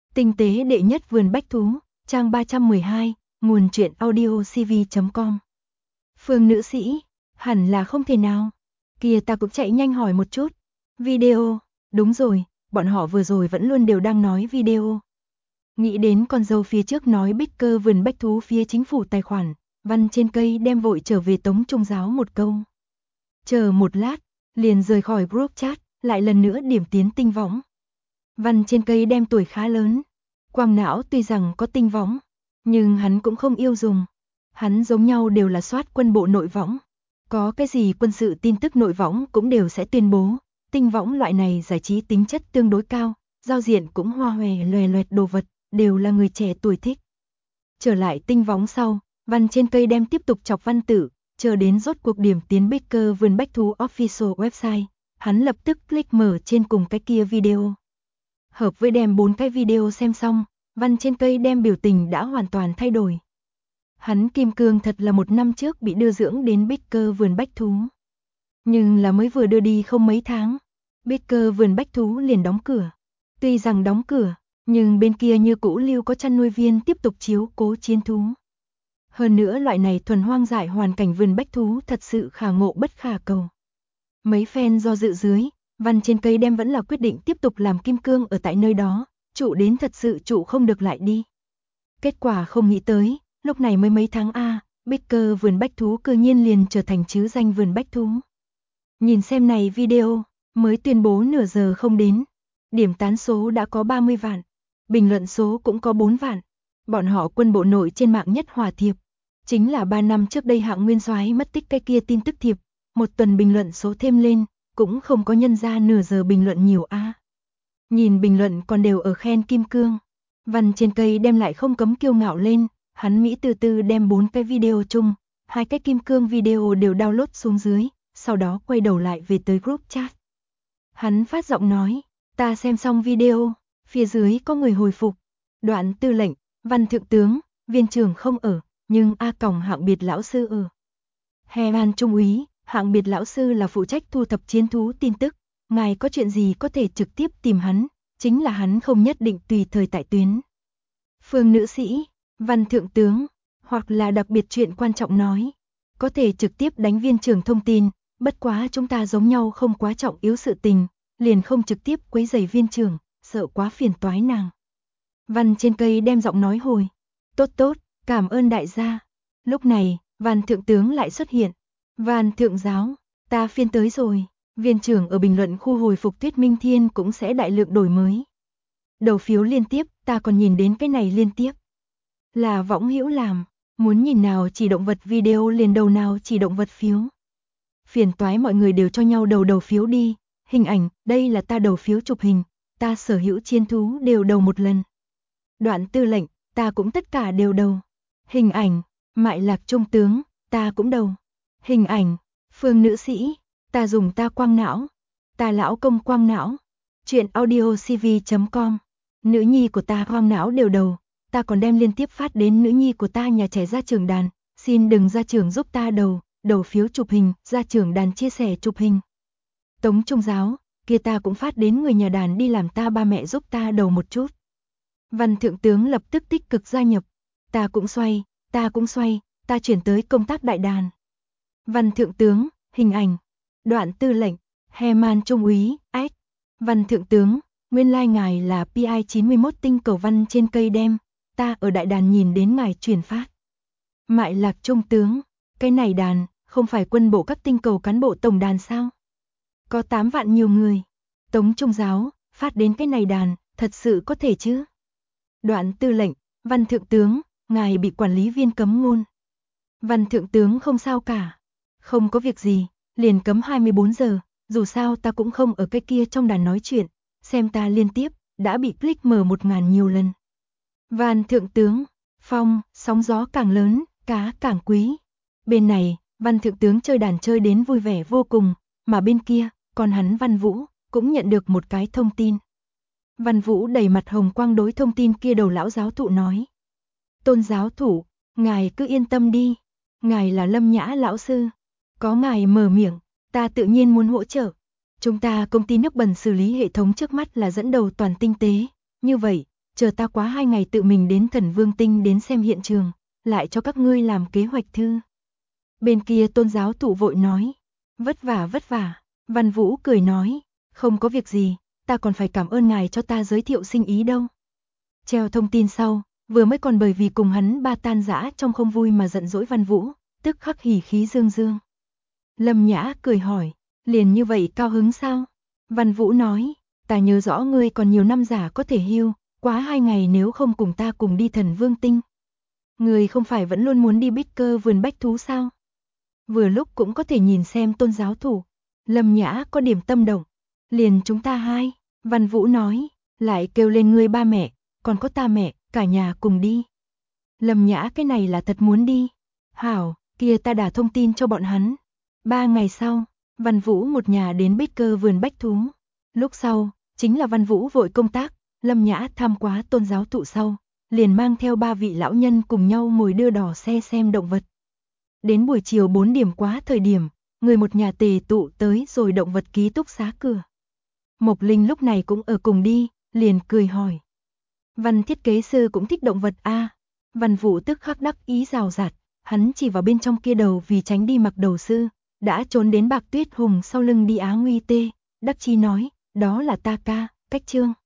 Tinh tế đệ nhất vườn bách thú, trang 312, nguồn truyện audio cv.com. Phương nữ sĩ, hẳn là không thể nào. Kìa ta cũng chạy nhanh hỏi một chút. Video, đúng rồi, bọn họ vừa rồi vẫn luôn đều đang nói video. Nghĩ đến con dâu phía trước nói bích cơ vườn bách thú phía chính phủ tài khoản, văn trên cây đem vội trở về Tống Trung Giáo một câu. Chờ một lát, liền rời khỏi group chat, lại lần nữa điểm tiến tinh võng. Văn trên cây đem tuổi khá lớn. Quang não tuy rằng có tinh võng, nhưng hắn cũng không yêu dùng. Hắn giống nhau đều là soát quân bộ nội võng. Có cái gì quân sự tin tức nội võng cũng đều sẽ tuyên bố. Tinh võng loại này giải trí tính chất tương đối cao, giao diện cũng hoa hòe loè loẹt đồ vật, đều là người trẻ tuổi thích. Trở lại tinh võng sau, văn trên cây đem tiếp tục chọc văn tử, chờ đến rốt cuộc điểm tiến bích cơ vườn bách thú official website. Hắn lập tức click mở trên cùng cái kia video. Hợp với đem 4 cái video xem xong, văn trên cây đem biểu tình đã hoàn toàn thay đổi. Hắn kim cương thật là 1 năm trước bị đưa dưỡng đến bích cơ vườn bách thú. Nhưng là mới vừa đưa đi không mấy tháng, bích cơ vườn bách thú liền đóng cửa. Tuy rằng đóng cửa, nhưng bên kia như cũ lưu có chăn nuôi viên tiếp tục chiếu cố chiến thú. Hơn nữa loại này thuần hoang dại hoàn cảnh vườn bách thú thật sự khả ngộ bất khả cầu. Mấy fan do dự dưới, văn trên cây đem vẫn là quyết định tiếp tục làm kim cương ở tại nơi đó, trụ đến thật sự trụ không được lại đi. Kết quả không nghĩ tới, lúc này mới mấy tháng bích cơ vườn bách thú cư nhiên liền trở thành chứ danh vườn bách thú. Nhìn xem này video, mới tuyên bố nửa giờ không đến, điểm tán số đã có 30 vạn, bình luận số cũng có 4 vạn. Bọn họ quân bộ nội trên mạng nhất hòa thiệp, chính là 3 năm trước đây Hạng Nguyên Soái mất tích cái kia tin tức thiệp, một tuần bình luận số thêm lên, cũng không có nhân ra nửa giờ bình luận nhiều Nhìn bình luận còn đều ở khen kim cương. Văn trên cây đem lại không cấm kiêu ngạo lên, hắn Mỹ từ từ đem 4 cái video chung, 2 cái kim cương video đều download xuống dưới, sau đó quay đầu lại về tới group chat. Hắn phát giọng nói, ta xem xong video, phía dưới có người hồi phục. Đoạn tư lệnh, văn thượng tướng, viên trưởng không ở, nhưng Hạng biệt lão sư ở. An trung úy, Hạng biệt lão sư là phụ trách thu thập chiến thú tin tức, ngài có chuyện gì có thể trực tiếp tìm hắn, chính là hắn không nhất định tùy thời tại tuyến. Phương nữ sĩ, văn thượng tướng, hoặc là đặc biệt chuyện quan trọng nói, có thể trực tiếp đánh viên trưởng thông tin, bất quá chúng ta giống nhau không quá trọng yếu sự tình, liền không trực tiếp quấy rầy viên trưởng, sợ quá phiền toái nàng. Văn trên cây đem giọng nói hồi, tốt, cảm ơn đại gia. Lúc này, văn thượng tướng lại xuất hiện. Văn thượng giáo, ta phiên tới rồi. Viên trưởng ở bình luận khu hồi phục Tuyết Minh Thiên cũng sẽ đại lượng đổi mới. Đầu phiếu liên tiếp, ta còn nhìn đến cái này liên tiếp. Là võng hữu làm, muốn nhìn nào chỉ động vật video liền đầu nào chỉ động vật phiếu. Phiền toái mọi người đều cho nhau đầu phiếu đi. Hình ảnh, đây là ta đầu phiếu chụp hình, ta sở hữu chiến thú đều đầu một lần. Đoạn tư lệnh, ta cũng tất cả đều đầu. Hình ảnh, Mại Lạc trung tướng, ta cũng đầu. Hình ảnh, Phương nữ sĩ, ta dùng ta quang não, ta lão công quang não. Chuyện audio cv.com. Nữ nhi của ta quang não đều đầu, ta còn đem liên tiếp phát đến nữ nhi của ta nhà trẻ ra trường đàn, xin đừng ra trường giúp ta đầu phiếu chụp hình, ra trường đàn chia sẻ chụp hình. Tống Trung Giáo, kia ta cũng phát đến người nhà đàn đi làm ta ba mẹ giúp ta đầu một chút. Văn thượng tướng lập tức tích cực gia nhập, ta cũng xoay, ta chuyển tới công tác đại đàn. Văn thượng tướng, hình ảnh, đoạn tư lệnh, Man trung úy, Văn thượng tướng, nguyên lai ngài là PI 91 tinh cầu văn trên cây đem, ta ở đại đàn nhìn đến ngài truyền phát. Mại Lạc trung tướng, cái này đàn, không phải quân bộ các tinh cầu cán bộ tổng đàn sao? Có 8 vạn nhiều người. Tống Trung Giáo, phát đến cái này đàn, thật sự có thể chứ? Đoạn tư lệnh, văn thượng tướng, ngài bị quản lý viên cấm ngôn. Văn thượng tướng không sao cả. Không có việc gì, liền cấm 24 giờ, dù sao ta cũng không ở cái kia trong đàn nói chuyện, xem ta liên tiếp, đã bị click mở 1000 nhiều lần. Văn thượng tướng, phong, sóng gió càng lớn, cá càng quý. Bên này, văn thượng tướng chơi đàn chơi đến vui vẻ vô cùng, mà bên kia, còn hắn Văn Vũ, cũng nhận được một cái thông tin. Văn Vũ đầy mặt hồng quang đối thông tin kia đầu lão giáo thụ nói. Tôn giáo thủ, ngài cứ yên tâm đi, ngài là Lâm Nhã lão sư, có ngài mở miệng, ta tự nhiên muốn hỗ trợ. Chúng ta công ty nước bẩn xử lý hệ thống trước mắt là dẫn đầu toàn tinh tế, như vậy, chờ ta quá 2 ngày tự mình đến Thần Vương Tinh đến xem hiện trường, lại cho các ngươi làm kế hoạch thư. Bên kia Tôn giáo thụ vội nói, vất vả, Văn Vũ cười nói, không có việc gì, ta còn phải cảm ơn ngài cho ta giới thiệu sinh ý đâu. Treo thông tin sau, vừa mới còn bởi vì cùng hắn ba tan rã trong không vui mà giận dỗi Văn Vũ, tức khắc hỉ khí dương dương. Lâm Nhã cười hỏi, liền như vậy cao hứng sao? Văn Vũ nói, ta nhớ rõ ngươi còn nhiều năm giả có thể hưu, quá 2 ngày nếu không cùng ta cùng đi Thần Vương Tinh. Ngươi không phải vẫn luôn muốn đi bích cơ vườn bách thú sao? Vừa lúc cũng có thể nhìn xem Tôn giáo thủ. Lâm Nhã có điểm tâm động. Liền chúng ta hai, Văn Vũ nói, lại kêu lên ngươi ba mẹ, còn có ta mẹ, cả nhà cùng đi. Lâm Nhã cái này là thật muốn đi. Hảo, kia ta đã thông tin cho bọn hắn. 3 ngày sau, Văn Vũ một nhà đến bích cơ vườn bách thú. Lúc sau, chính là Văn Vũ vội công tác, Lâm Nhã tham quá Tôn giáo thụ sau, liền mang theo 3 vị lão nhân cùng nhau ngồi đưa đỏ xe xem động vật. Đến buổi chiều 4 điểm quá thời điểm, người một nhà tề tụ tới rồi động vật ký túc xá cửa. Mộc Linh lúc này cũng ở cùng đi, liền cười hỏi. Văn thiết kế sư cũng thích động vật a. Văn Vũ tức khắc đắc ý rào rạt, hắn chỉ vào bên trong kia đầu vì tránh đi mặc đầu sư, đã trốn đến Bạc Tuyết Hùng sau lưng đi Á Nguy Tê, đắc chi nói, đó là ta ca, Cách Trương.